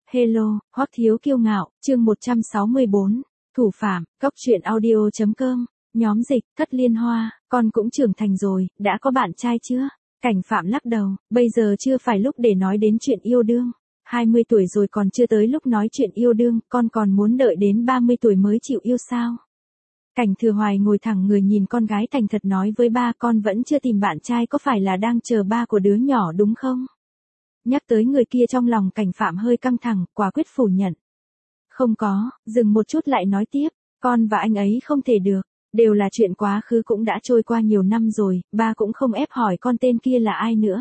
Hello, Hoắc Thiếu Kiêu Ngạo, chương 164, Thủ Phạm, Cốc truyện audio.com, nhóm dịch, Thất Liên Hoa, con cũng trưởng thành rồi, đã có bạn trai chưa? Cảnh Phạm lắc đầu, bây giờ chưa phải lúc để nói đến chuyện yêu đương. 20 tuổi rồi còn chưa tới lúc nói chuyện yêu đương, con còn muốn đợi đến 30 tuổi mới chịu yêu sao? Cảnh Thừa Hoài ngồi thẳng người nhìn con gái thành thật nói với ba, con vẫn chưa tìm bạn trai, có phải là đang chờ ba của đứa nhỏ đúng không? Nhắc tới người kia trong lòng Cảnh Phạm hơi căng thẳng, quả quyết phủ nhận. Không có, dừng một chút lại nói tiếp, con và anh ấy không thể được, đều là chuyện quá khứ cũng đã trôi qua nhiều năm rồi, ba cũng không ép hỏi con tên kia là ai nữa.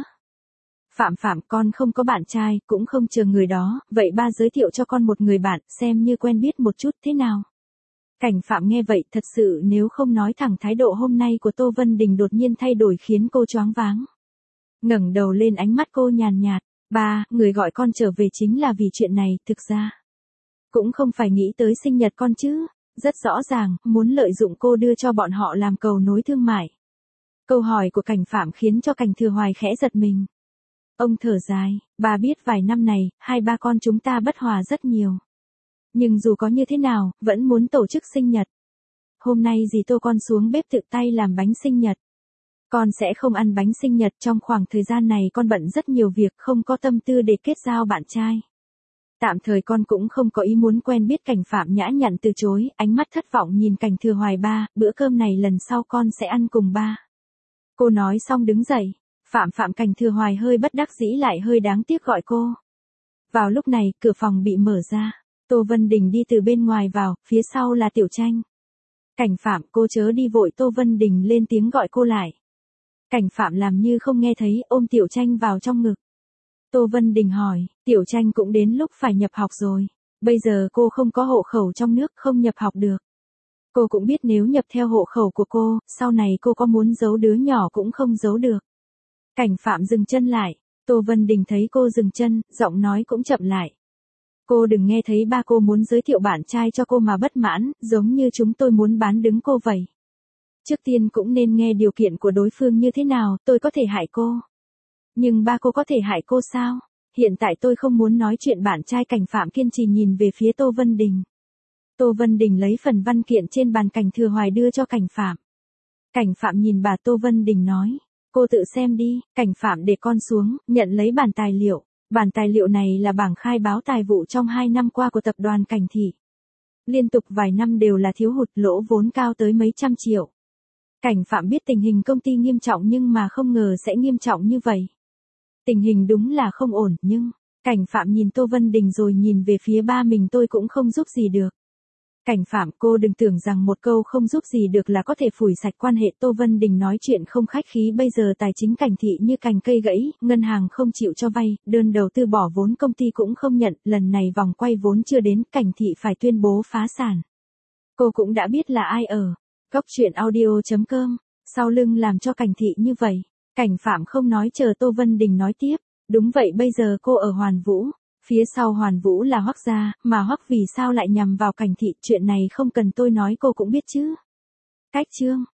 Phạm, con không có bạn trai, cũng không chờ người đó, vậy ba giới thiệu cho con một người bạn, xem như quen biết một chút thế nào. Cảnh Phạm nghe vậy, thật sự nếu không nói thẳng thái độ hôm nay của Tô Vân Đình đột nhiên thay đổi khiến cô choáng váng. Ngẩng đầu lên, ánh mắt cô nhàn nhạt, ba, người gọi con trở về chính là vì chuyện này, thực ra cũng không phải nghĩ tới sinh nhật con chứ, rất rõ ràng, muốn lợi dụng cô đưa cho bọn họ làm cầu nối thương mại. Câu hỏi của Cảnh Phạm khiến cho Cảnh Thừa Hoài khẽ giật mình. Ông thở dài, bà biết vài năm này, hai ba con chúng ta bất hòa rất nhiều. Nhưng dù có như thế nào, vẫn muốn tổ chức sinh nhật. Hôm nay dì Tô con xuống bếp tự tay làm bánh sinh nhật. Con sẽ không ăn bánh sinh nhật, trong khoảng thời gian này con bận rất nhiều việc, không có tâm tư để kết giao bạn trai. Tạm thời con cũng không có ý muốn quen biết. Cảnh Phạm nhã nhặn từ chối, ánh mắt thất vọng nhìn Cảnh Thừa Hoài, ba, bữa cơm này lần sau con sẽ ăn cùng ba. Cô nói xong đứng dậy. Phạm Cảnh Thừa Hoài hơi bất đắc dĩ lại hơi đáng tiếc gọi cô. Vào lúc này, cửa phòng bị mở ra. Tô Vân Đình đi từ bên ngoài vào, phía sau là Tiểu Tranh. Cảnh Phạm, cô chớ đi vội. Tô Vân Đình lên tiếng gọi cô lại. Cảnh Phạm làm như không nghe thấy, ôm Tiểu Tranh vào trong ngực. Tô Vân Đình hỏi, Tiểu Tranh cũng đến lúc phải nhập học rồi. Bây giờ cô không có hộ khẩu trong nước, không nhập học được. Cô cũng biết nếu nhập theo hộ khẩu của cô, sau này cô có muốn giấu đứa nhỏ cũng không giấu được. Cảnh Phạm dừng chân lại. Tô Vân Đình thấy cô dừng chân, giọng nói cũng chậm lại. Cô đừng nghe thấy ba cô muốn giới thiệu bạn trai cho cô mà bất mãn, giống như chúng tôi muốn bán đứng cô vậy. Trước tiên cũng nên nghe điều kiện của đối phương như thế nào, tôi có thể hại cô. Nhưng ba cô có thể hại cô sao? Hiện tại tôi không muốn nói chuyện bạn trai. Cảnh Phạm kiên trì nhìn về phía Tô Vân Đình. Tô Vân Đình lấy phần văn kiện trên bàn Cảnh Thừa Hoài đưa cho Cảnh Phạm. Cảnh Phạm nhìn bà Tô Vân Đình nói, cô tự xem đi. Cảnh Phạm để con xuống, nhận lấy bản tài liệu. Bản tài liệu này là bảng khai báo tài vụ trong 2 năm qua của tập đoàn Cảnh Thị. Liên tục vài năm đều là thiếu hụt, lỗ vốn cao tới mấy trăm triệu. Cảnh Phạm biết tình hình công ty nghiêm trọng nhưng mà không ngờ sẽ nghiêm trọng như vậy. Tình hình đúng là không ổn, nhưng Cảnh Phạm nhìn Tô Vân Đình rồi nhìn về phía ba mình, tôi cũng không giúp gì được. Cảnh Phạm, cô đừng tưởng rằng một câu không giúp gì được là có thể phủi sạch quan hệ. Tô Vân Đình nói chuyện không khách khí, bây giờ tài chính Cảnh Thị như cành cây gãy, ngân hàng không chịu cho vay, đơn đầu tư bỏ vốn công ty cũng không nhận, lần này vòng quay vốn chưa đến, Cảnh Thị phải tuyên bố phá sản. Cô cũng đã biết là ai ở Cốc truyện audio.com, sau lưng làm cho Cảnh Thị như vậy. Cảnh Phạm không nói, chờ Tô Vân Đình nói tiếp. Đúng vậy, bây giờ cô ở Hoàn Vũ. Phía sau Hoàn Vũ là Hoắc gia, mà Hoắc vì sao lại nhằm vào Cảnh Thị, chuyện này không cần tôi nói cô cũng biết chứ. Cách chương